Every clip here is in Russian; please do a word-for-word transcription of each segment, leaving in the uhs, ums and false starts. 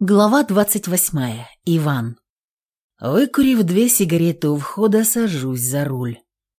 Глава двадцать восьмая. Иван. Выкурив две сигареты у входа, сажусь за руль.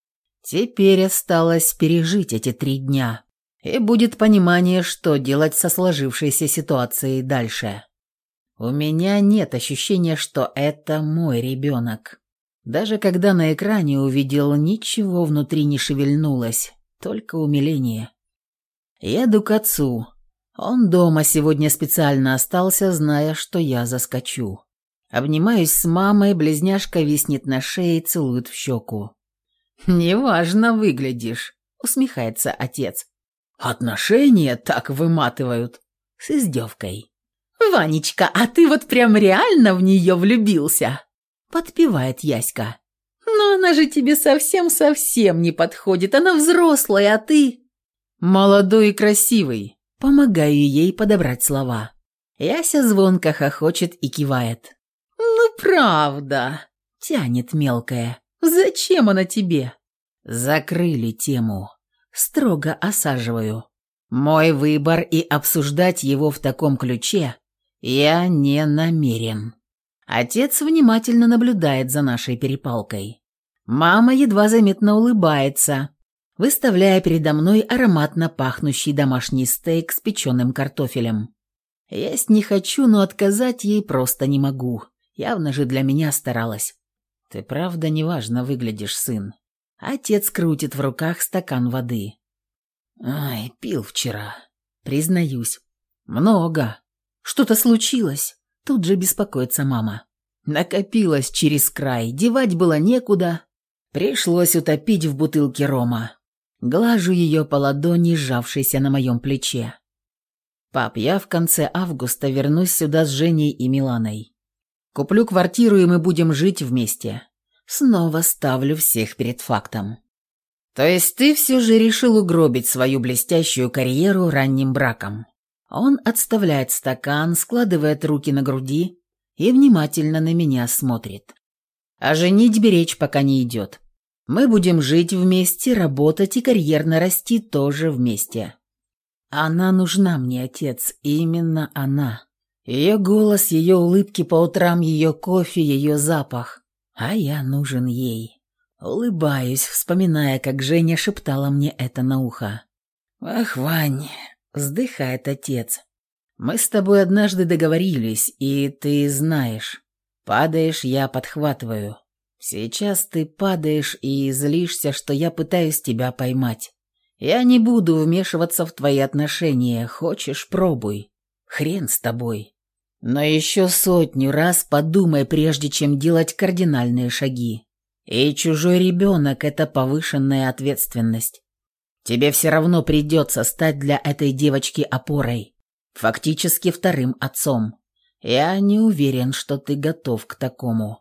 Теперь осталось пережить эти три дня, и будет понимание, что делать со сложившейся ситуацией дальше. У меня нет ощущения, что это мой ребенок. Даже когда на экране увидел, ничего внутри не шевельнулось, только умиление. Еду к отцу. Он дома сегодня специально остался, зная, что я заскочу. Обнимаюсь с мамой, близняшка виснет на шее и целует в щеку. «Неважно выглядишь», — усмехается отец. «Отношения так выматывают», — с издевкой. «Ванечка, а ты вот прям реально в нее влюбился?» — подпевает Яська. «Но она же тебе совсем-совсем не подходит, она взрослая, а ты...» «Молодой и красивый». Помогаю ей подобрать слова. Яся звонко хохочет и кивает. «Ну правда», — тянет мелкая. «Зачем она тебе?» Закрыли тему. Строго осаживаю. Мой выбор, и обсуждать его в таком ключе я не намерен. Отец внимательно наблюдает за нашей перепалкой. Мама едва заметно улыбается, выставляя передо мной ароматно пахнущий домашний стейк с печеным картофелем. Есть не хочу, но отказать ей просто не могу. Явно же для меня старалась. «Ты правда неважно выглядишь, сын». Отец крутит в руках стакан воды. «Ай, пил вчера. Признаюсь. Много. Что-то случилось?» Тут же беспокоится мама. Накопилось через край, девать было некуда. Пришлось утопить в бутылке рома. Глажу ее по ладони, сжавшейся на моем плече. «Пап, я в конце августа вернусь сюда с Женей и Миланой. Куплю квартиру, и мы будем жить вместе». Снова ставлю всех перед фактом. «То есть ты все же решил угробить свою блестящую карьеру ранним браком?» Он отставляет стакан, складывает руки на груди и внимательно на меня смотрит. «О женитьбе речь пока не идет. Мы будем жить вместе, работать и карьерно расти тоже вместе. Она нужна мне, отец, именно она. Ее голос, ее улыбки по утрам, ее кофе, ее запах. А я нужен ей». Улыбаюсь, вспоминая, как Женя шептала мне это на ухо. «Ах, Вань», — вздыхает отец, — «мы с тобой однажды договорились, и ты знаешь, падаешь, я подхватываю. Сейчас ты падаешь и злишься, что я пытаюсь тебя поймать. Я не буду вмешиваться в твои отношения, хочешь — пробуй. Хрен с тобой. Но еще сотню раз подумай, прежде чем делать кардинальные шаги. И чужой ребенок – это повышенная ответственность. Тебе все равно придется стать для этой девочки опорой, фактически вторым отцом. Я не уверен, что ты готов к такому».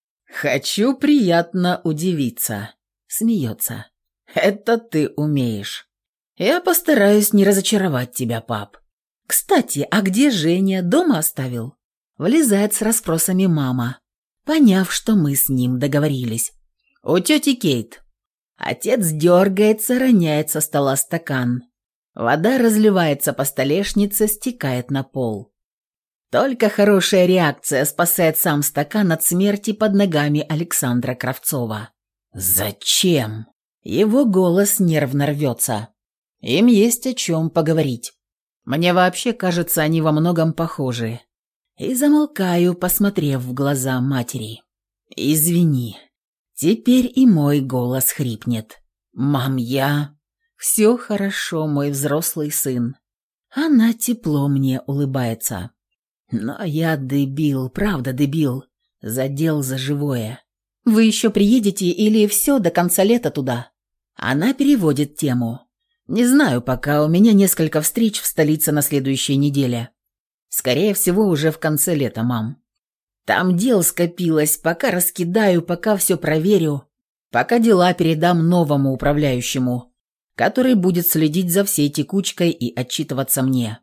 «Хочу приятно удивиться», — смеется. «Это ты умеешь. Я постараюсь не разочаровать тебя, пап. Кстати, а где Женя? Дома оставил?» Влезает с расспросами мама, поняв, что мы с ним договорились. «У тети Кейт». Отец дергается, роняет со стола стакан. Вода разливается по столешнице, стекает на пол. Только хорошая реакция спасает сам стакан от смерти под ногами Александра Кравцова. «Зачем?» Его голос нервно рвется. Им есть о чем поговорить. Мне вообще кажется, они во многом похожи. И замолкаю, посмотрев в глаза матери. «Извини. Теперь и мой голос хрипнет. Мам, я...» «Все хорошо, мой взрослый сын». Она тепло мне улыбается. Но я дебил, правда дебил. Задел за живое. «Вы еще приедете или все до конца лета туда?» Она переводит тему. «Не знаю пока, у меня несколько встреч в столице на следующей неделе. Скорее всего, уже в конце лета, мам. Там дел скопилось, пока раскидаю, пока все проверю, пока дела передам новому управляющему, который будет следить за всей текучкой и отчитываться мне».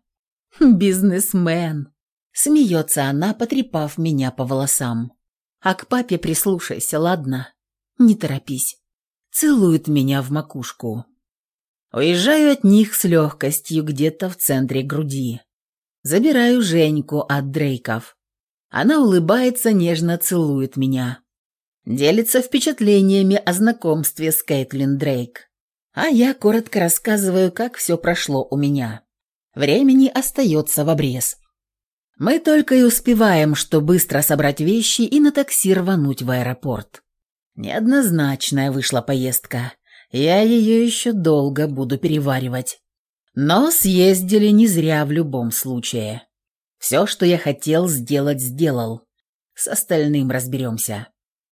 «Бизнесмен!» Смеется она, потрепав меня по волосам. «А к папе прислушайся, ладно? Не торопись». Целует меня в макушку. Уезжаю от них с легкостью где-то в центре груди. Забираю Женьку от Дрейков. Она улыбается, нежно целует меня. Делится впечатлениями о знакомстве с Кейтлин Дрейк. А я коротко рассказываю, как все прошло у меня. Времени остается в обрез. Мы только и успеваем, что быстро собрать вещи и на такси рвануть в аэропорт. Неоднозначная вышла поездка. Я ее еще долго буду переваривать. Но съездили не зря в любом случае. Все, что я хотел сделать, сделал. С остальным разберемся.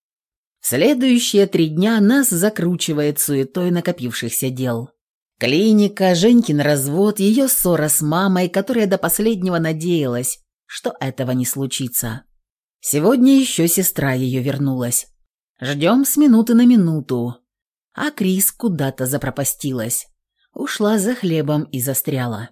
Следующие три дня нас закручивает суетой накопившихся дел. Клиника, Женькин развод, ее ссора с мамой, которая до последнего надеялась, что этого не случится. Сегодня еще сестра ее вернулась. Ждем с минуты на минуту. А Крис куда-то запропастилась. Ушла за хлебом и застряла.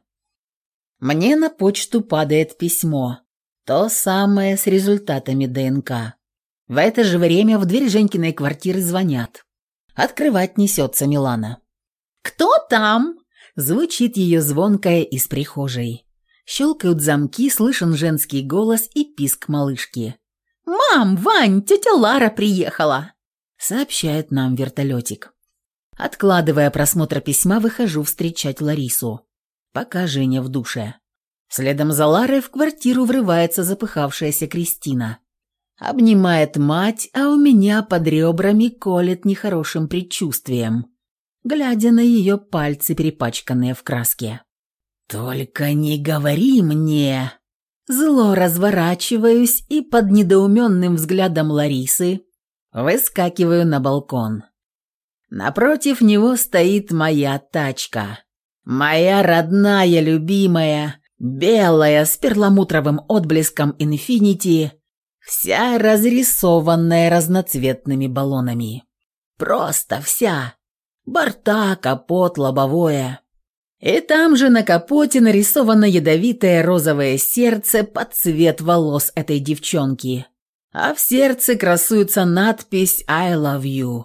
Мне на почту падает письмо. То самое с результатами ДНК. В это же время в дверь Женькиной квартиры звонят. Открывать несется Милана. «Кто там?» – звучит ее звонкая из прихожей. Щелкают замки, слышен женский голос и писк малышки. «Мам, Вань, тетя Лара приехала!» – сообщает нам вертолетик. Откладывая просмотр письма, выхожу встречать Ларису. Пока Женя в душе. Следом за Ларой в квартиру врывается запыхавшаяся Кристина. Обнимает мать, а у меня под ребрами колет нехорошим предчувствием, глядя на ее пальцы, перепачканные в краске. «Только не говори мне!» Зло разворачиваюсь и под недоуменным взглядом Ларисы выскакиваю на балкон. Напротив него стоит моя тачка. Моя родная, любимая, белая, с перламутровым отблеском «Инфинити», вся разрисованная разноцветными баллонами. Просто вся. Борта, капот, лобовое. И там же на капоте нарисовано ядовитое розовое сердце под цвет волос этой девчонки. А в сердце красуется надпись «I love you».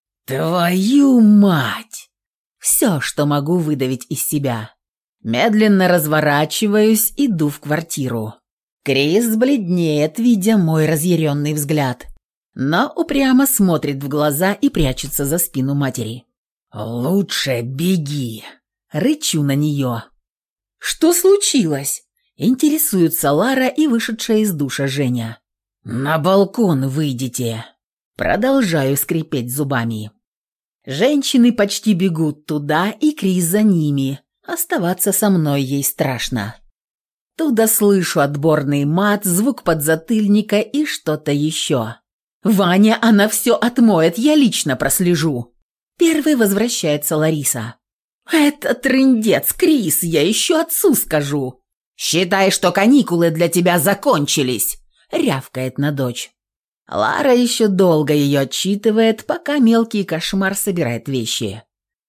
Твою мать! Все, что могу выдавить из себя. Медленно разворачиваюсь, иду в квартиру. Крис бледнеет, видя мой разъяренный взгляд, но упрямо смотрит в глаза и прячется за спину матери. «Лучше беги!» Рычу на нее. «Что случилось?» Интересуется Лара и вышедшая из душа Женя. «На балкон выйдите!» Продолжаю скрипеть зубами. Женщины почти бегут туда, и Крис за ними. Оставаться со мной ей страшно. Туда слышу отборный мат, звук подзатыльника и что-то еще. «Ваня, она все отмоет, я лично прослежу!» Первой возвращается Лариса. «Это трындец, Крис, я еще отцу скажу!» «Считай, что каникулы для тебя закончились!» рявкает на дочь. Лара еще долго ее отчитывает, пока мелкий кошмар собирает вещи.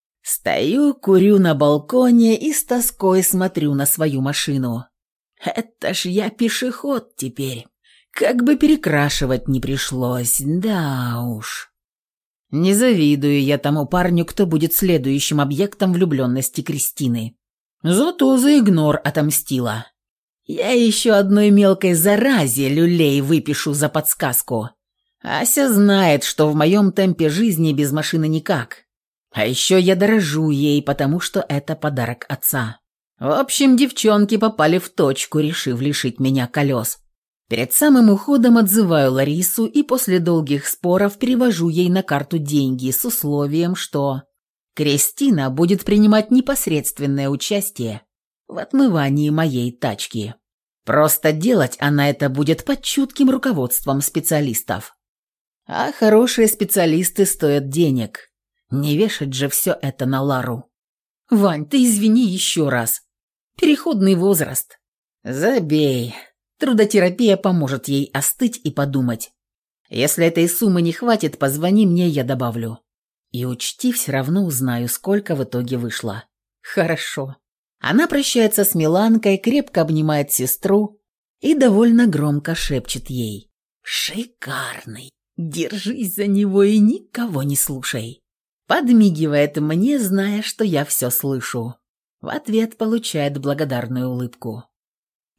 Стою, курю на балконе и с тоской смотрю на свою машину. Это ж я пешеход теперь. Как бы перекрашивать не пришлось, да уж. Не завидую я тому парню, кто будет следующим объектом влюбленности Кристины. Зато за игнор отомстила. Я еще одной мелкой заразе люлей выпишу за подсказку. Ася знает, что в моем темпе жизни без машины никак. А еще я дорожу ей, потому что это подарок отца. В общем, девчонки попали в точку, решив лишить меня колес. Перед самым уходом отзываю Ларису и после долгих споров перевожу ей на карту деньги с условием, что Кристина будет принимать непосредственное участие в отмывании моей тачки. Просто делать она это будет под чутким руководством специалистов. А хорошие специалисты стоят денег. Не вешать же все это на Лару. «Вань, ты извини еще раз. Переходный возраст». «Забей. Трудотерапия поможет ей остыть и подумать. Если этой суммы не хватит, позвони мне, я добавлю. И учти, все равно узнаю, сколько в итоге вышло». «Хорошо». Она прощается с Миланкой, крепко обнимает сестру и довольно громко шепчет ей: «Шикарный! Держись за него и никого не слушай». Подмигивает мне, зная, что я все слышу. В ответ получает благодарную улыбку.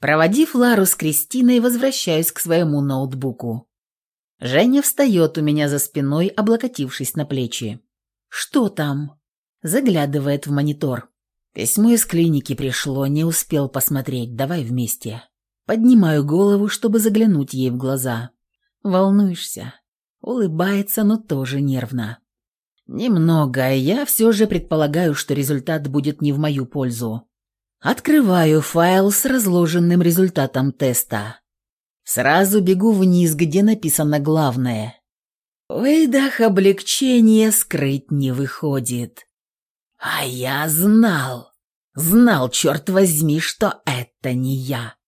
Проводив Лару с Кристиной, возвращаюсь к своему ноутбуку. Женя встает у меня за спиной, облокотившись на плечи. «Что там?» Заглядывает в монитор. «Письмо из клиники пришло, не успел посмотреть, давай вместе». Поднимаю голову, чтобы заглянуть ей в глаза. «Волнуешься?» Улыбается, но тоже нервно. «Немного, я все же предполагаю, что результат будет не в мою пользу». Открываю файл с разложенным результатом теста. Сразу бегу вниз, где написано главное. Выдох облегчения скрыть не выходит. А я знал, знал, черт возьми, что это не я.